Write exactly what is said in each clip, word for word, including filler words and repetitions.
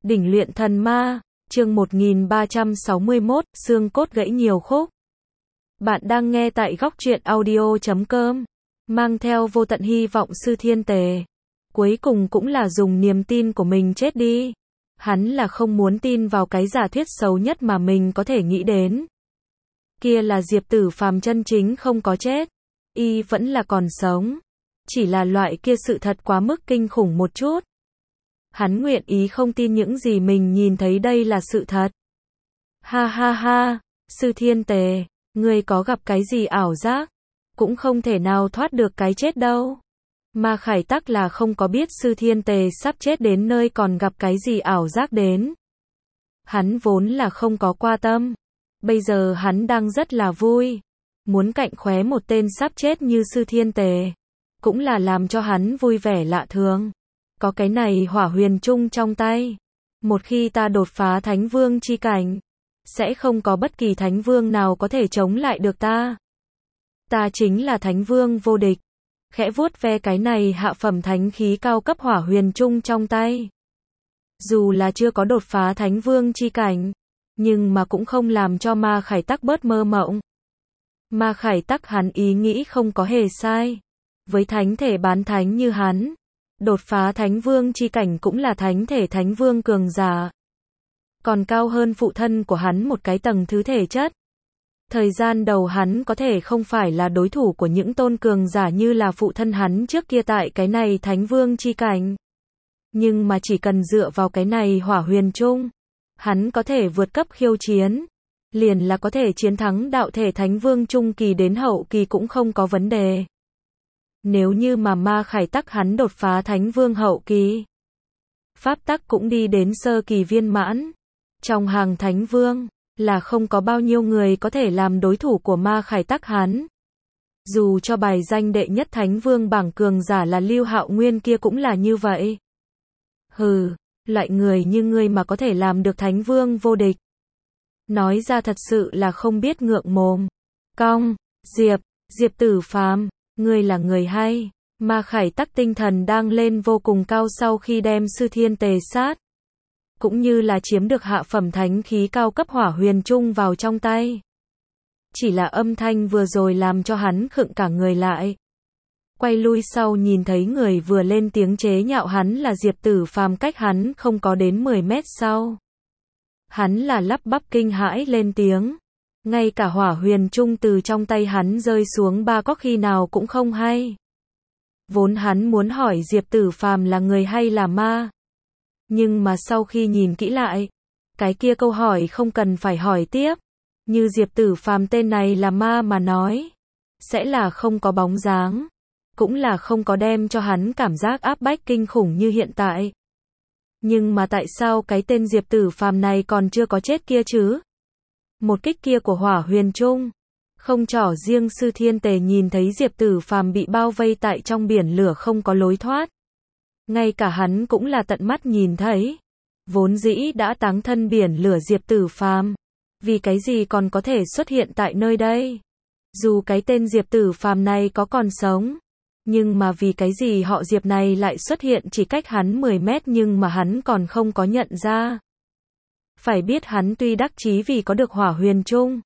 Đỉnh luyện thần ma, chương một nghìn ba trăm sáu mươi mốt, xương cốt gãy nhiều khúc. Bạn đang nghe tại góc truyện audio chấm com, mang theo vô tận hy vọng Sư Thiên Tề. Cuối cùng cũng là dùng niềm tin của mình chết đi. Hắn là không muốn tin vào cái giả thuyết xấu nhất mà mình có thể nghĩ đến. Kia là Diệp Tử Phàm chân chính không có chết. Y vẫn là còn sống. Chỉ là loại kia sự thật quá mức kinh khủng một chút. Hắn nguyện ý không tin những gì mình nhìn thấy đây là sự thật. Ha ha ha, Sư Thiên Tề, ngươi có gặp cái gì ảo giác? Cũng không thể nào thoát được cái chết đâu. Mà Khải Tắc là không có biết Sư Thiên Tề sắp chết đến nơi còn gặp cái gì ảo giác đến. Hắn vốn là không có qua tâm. Bây giờ hắn đang rất là vui. Muốn cạnh khóe một tên sắp chết như Sư Thiên Tề. Cũng là làm cho hắn vui vẻ lạ thường. Có cái này hỏa huyền chung trong tay. Một khi ta đột phá Thánh Vương chi cảnh, sẽ không có bất kỳ Thánh Vương nào có thể chống lại được ta. Ta chính là Thánh Vương vô địch. Khẽ vuốt ve cái này hạ phẩm thánh khí cao cấp hỏa huyền chung trong tay. Dù là chưa có đột phá Thánh Vương chi cảnh, nhưng mà cũng không làm cho Ma Khải Tắc bớt mơ mộng. Ma Khải Tắc hắn ý nghĩ không có hề sai. Với thánh thể bán thánh như hắn, đột phá Thánh Vương chi cảnh cũng là thánh thể Thánh Vương cường giả. Còn cao hơn phụ thân của hắn một cái tầng thứ thể chất. Thời gian đầu hắn có thể không phải là đối thủ của những tôn cường giả như là phụ thân hắn trước kia tại cái này Thánh Vương chi cảnh. Nhưng mà chỉ cần dựa vào cái này hỏa huyền chung, hắn có thể vượt cấp khiêu chiến. Liền là có thể chiến thắng đạo thể Thánh Vương trung kỳ đến hậu kỳ cũng không có vấn đề. Nếu như mà Ma Khải Tắc hắn đột phá Thánh Vương hậu kỳ, pháp tắc cũng đi đến sơ kỳ viên mãn. Trong hàng Thánh Vương, là không có bao nhiêu người có thể làm đối thủ của Ma Khải Tắc hắn. Dù cho bài danh đệ nhất Thánh Vương bảng cường giả là Lưu Hạo Nguyên kia cũng là như vậy. Hừ, loại người như ngươi mà có thể làm được Thánh Vương vô địch. Nói ra thật sự là không biết ngượng mồm. Cong, Diệp, Diệp Tử Phàm, ngươi là người hay. Ma Khải Tắc tinh thần đang lên vô cùng cao sau khi đem Sư Thiên Tề sát. Cũng như là chiếm được hạ phẩm thánh khí cao cấp hỏa huyền chung vào trong tay. Chỉ là âm thanh vừa rồi làm cho hắn khựng cả người lại. Quay lui sau nhìn thấy người vừa lên tiếng chế nhạo hắn là Diệp Tử Phàm cách hắn không có đến mười mét sau. Hắn là lắp bắp kinh hãi lên tiếng. Ngay cả hỏa huyền chung từ trong tay hắn rơi xuống ba có khi nào cũng không hay. Vốn hắn muốn hỏi Diệp Tử Phàm là người hay là ma. Nhưng mà sau khi nhìn kỹ lại, cái kia câu hỏi không cần phải hỏi tiếp. Như Diệp Tử Phàm tên này là ma mà nói, sẽ là không có bóng dáng. Cũng là không có đem cho hắn cảm giác áp bách kinh khủng như hiện tại. Nhưng mà tại sao cái tên Diệp Tử Phàm này còn chưa có chết kia chứ? Một kích kia của hỏa huyền chung, không trỏ riêng Sư Thiên Tề nhìn thấy Diệp Tử Phàm bị bao vây tại trong biển lửa không có lối thoát. Ngay cả hắn cũng là tận mắt nhìn thấy. Vốn dĩ đã táng thân biển lửa Diệp Tử Phàm, vì cái gì còn có thể xuất hiện tại nơi đây? Dù cái tên Diệp Tử Phàm này có còn sống, nhưng mà vì cái gì họ Diệp này lại xuất hiện chỉ cách hắn mười mét nhưng mà hắn còn không có nhận ra. Phải biết hắn tuy đắc chí vì có được hỏa huyền chung,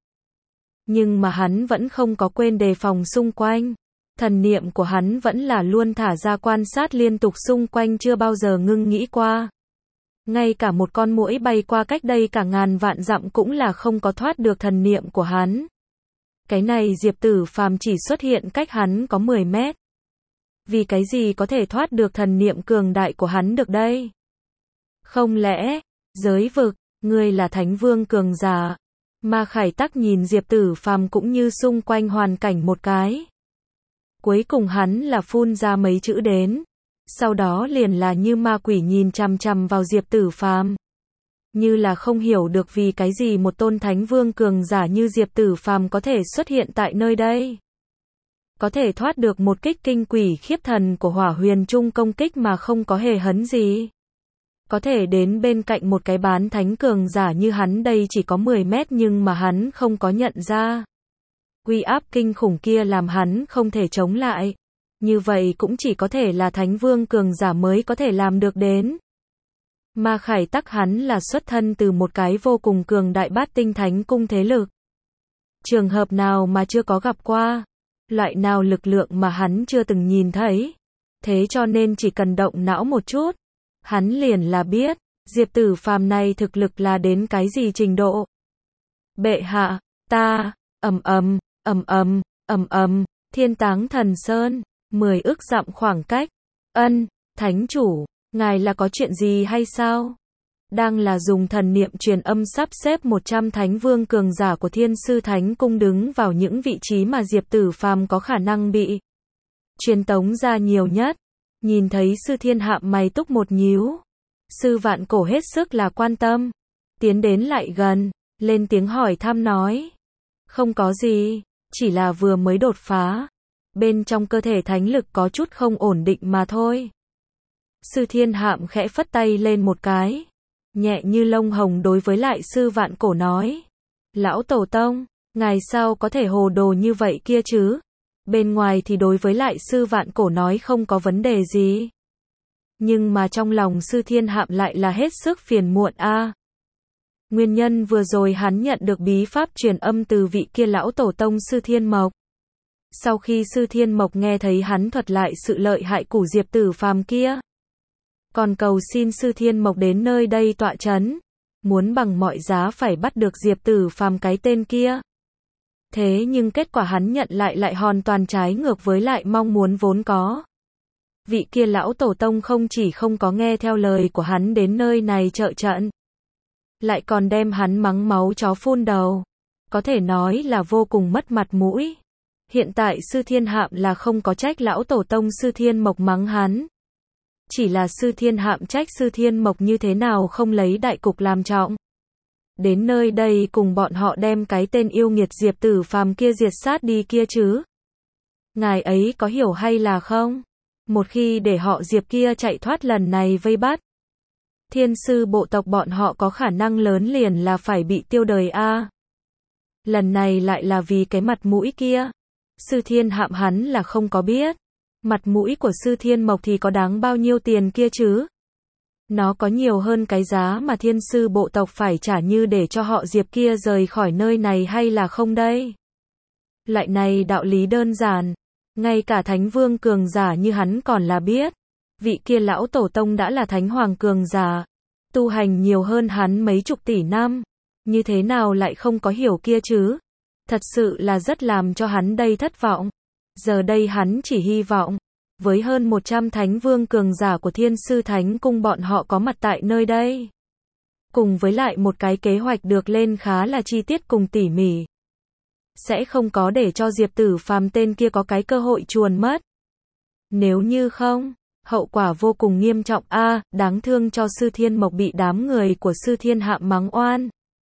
nhưng mà hắn vẫn không có quên đề phòng xung quanh. Thần niệm của hắn vẫn là luôn thả ra quan sát liên tục xung quanh chưa bao giờ ngưng nghĩ qua. Ngay cả một con muỗi bay qua cách đây cả ngàn vạn dặm cũng là không có thoát được thần niệm của hắn. Cái này Diệp Tử Phàm chỉ xuất hiện cách hắn có mười mét. Vì cái gì có thể thoát được thần niệm cường đại của hắn được đây? Không lẽ, giới vực, ngươi là Thánh Vương cường giả? Ma Khải Tắc nhìn Diệp Tử Phàm cũng như xung quanh hoàn cảnh một cái. Cuối cùng hắn là phun ra mấy chữ đến. Sau đó liền là như ma quỷ nhìn chằm chằm vào Diệp Tử Phàm. Như là không hiểu được vì cái gì một tôn Thánh Vương cường giả như Diệp Tử Phàm có thể xuất hiện tại nơi đây. Có thể thoát được một kích kinh quỷ khiếp thần của hỏa huyền chung công kích mà không có hề hấn gì. Có thể đến bên cạnh một cái bán thánh cường giả như hắn đây chỉ có mười mét nhưng mà hắn không có nhận ra. Uy áp kinh khủng kia làm hắn không thể chống lại. Như vậy cũng chỉ có thể là Thánh Vương cường giả mới có thể làm được đến. Mà Khải Tắc hắn là xuất thân từ một cái vô cùng cường đại bát tinh thánh cung thế lực. Trường hợp nào mà chưa có gặp qua, loại nào lực lượng mà hắn chưa từng nhìn thấy. Thế cho nên chỉ cần động não một chút, hắn liền là biết, Diệp Tử Phàm này thực lực là đến cái gì trình độ. Bệ hạ, ta, ầm ầm, ầm ầm, ầm ầm, Thiên Táng Thần Sơn, mười ức dặm khoảng cách. Ân, thánh chủ, ngài là có chuyện gì hay sao? Đang là dùng thần niệm truyền âm sắp xếp một trăm thánh vương cường giả của Thiên Sư Thánh Cung đứng vào những vị trí mà Diệp Tử Phàm có khả năng bị truyền tống ra nhiều nhất. Nhìn thấy Sư Thiên Hạm mày túc một nhíu. Sư Vạn Cổ hết sức là quan tâm. Tiến đến lại gần, lên tiếng hỏi thăm nói. Không có gì, chỉ là vừa mới đột phá. Bên trong cơ thể thánh lực có chút không ổn định mà thôi. Sư Thiên Hạm khẽ phất tay lên một cái. Nhẹ như lông hồng đối với lại Sư Vạn Cổ nói. Lão Tổ Tông, ngài sao có thể hồ đồ như vậy kia chứ? Bên ngoài thì đối với lại Sư Vạn Cổ nói không có vấn đề gì. Nhưng mà trong lòng Sư Thiên Hạm lại là hết sức phiền muộn a. À. Nguyên nhân vừa rồi hắn nhận được bí pháp truyền âm từ vị kia lão tổ tông Sư Thiên Mộc. Sau khi Sư Thiên Mộc nghe thấy hắn thuật lại sự lợi hại của Diệp Tử Phàm kia, còn cầu xin Sư Thiên Mộc đến nơi đây tọa chấn, muốn bằng mọi giá phải bắt được Diệp Tử Phàm cái tên kia. Thế nhưng kết quả hắn nhận lại lại hoàn toàn trái ngược với lại mong muốn vốn có. Vị kia lão tổ tông không chỉ không có nghe theo lời của hắn đến nơi này trợ trận, lại còn đem hắn mắng máu chó phun đầu. Có thể nói là vô cùng mất mặt mũi. Hiện tại Sư Thiên Hạm là không có trách lão tổ tông Sư Thiên Mộc mắng hắn. Chỉ là Sư Thiên Hạm trách Sư Thiên Mộc như thế nào không lấy đại cục làm trọng. Đến nơi đây cùng bọn họ đem cái tên yêu nghiệt Diệp Tử Phàm kia diệt sát đi kia chứ. Ngài ấy có hiểu hay là không? Một khi để họ Diệp kia chạy thoát lần này vây bắt, Thiên sư bộ tộc bọn họ có khả năng lớn liền là phải bị tiêu đời a. À. Lần này lại là vì cái mặt mũi kia. Sư Thiên Hạm hắn là không có biết. Mặt mũi của Sư Thiên Mộc thì có đáng bao nhiêu tiền kia chứ? Nó có nhiều hơn cái giá mà thiên sư bộ tộc phải trả như để cho họ Diệp kia rời khỏi nơi này hay là không đây? Lại này đạo lý đơn giản. Ngay cả thánh vương cường giả như hắn còn là biết. Vị kia lão tổ tông đã là thánh hoàng cường giả. Tu hành nhiều hơn hắn mấy chục tỷ năm. Như thế nào lại không có hiểu kia chứ? Thật sự là rất làm cho hắn đây thất vọng. Giờ đây hắn chỉ hy vọng. Với hơn một trăm thánh vương cường giả của Thiên Sư Thánh Cung bọn họ có mặt tại nơi đây. Cùng với lại một cái kế hoạch được lên khá là chi tiết cùng tỉ mỉ. Sẽ không có để cho Diệp Tử Phàm tên kia có cái cơ hội chuồn mất. Nếu như không, hậu quả vô cùng nghiêm trọng a, à, đáng thương cho Sư Thiên Mộc bị đám người của Sư Thiên Hạm mắng oan.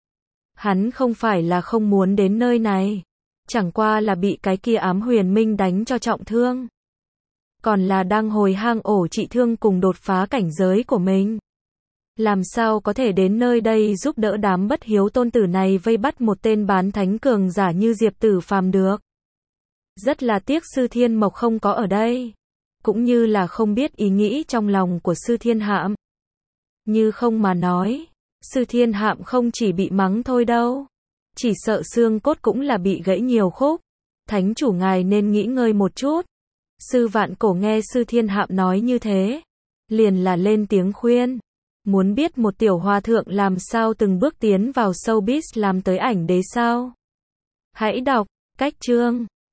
Hắn không phải là không muốn đến nơi này, chẳng qua là bị cái kia ám huyền minh đánh cho trọng thương. Còn là đang hồi hang ổ trị thương cùng đột phá cảnh giới của mình. Làm sao có thể đến nơi đây giúp đỡ đám bất hiếu tôn tử này vây bắt một tên bán thánh cường giả như Diệp Tử Phàm được. Rất là tiếc Sư Thiên Mộc không có ở đây. Cũng như là không biết ý nghĩ trong lòng của Sư Thiên Hạm. Như không mà nói, Sư Thiên Hạm không chỉ bị mắng thôi đâu. Chỉ sợ xương cốt cũng là bị gãy nhiều khúc. Thánh chủ ngài nên nghỉ ngơi một chút. Sư Vạn Cổ nghe Sư Thiên Hạm nói như thế, liền là lên tiếng khuyên. Muốn biết một tiểu hòa thượng làm sao từng bước tiến vào showbiz làm tới ảnh đế sao? Hãy đọc, cách chương.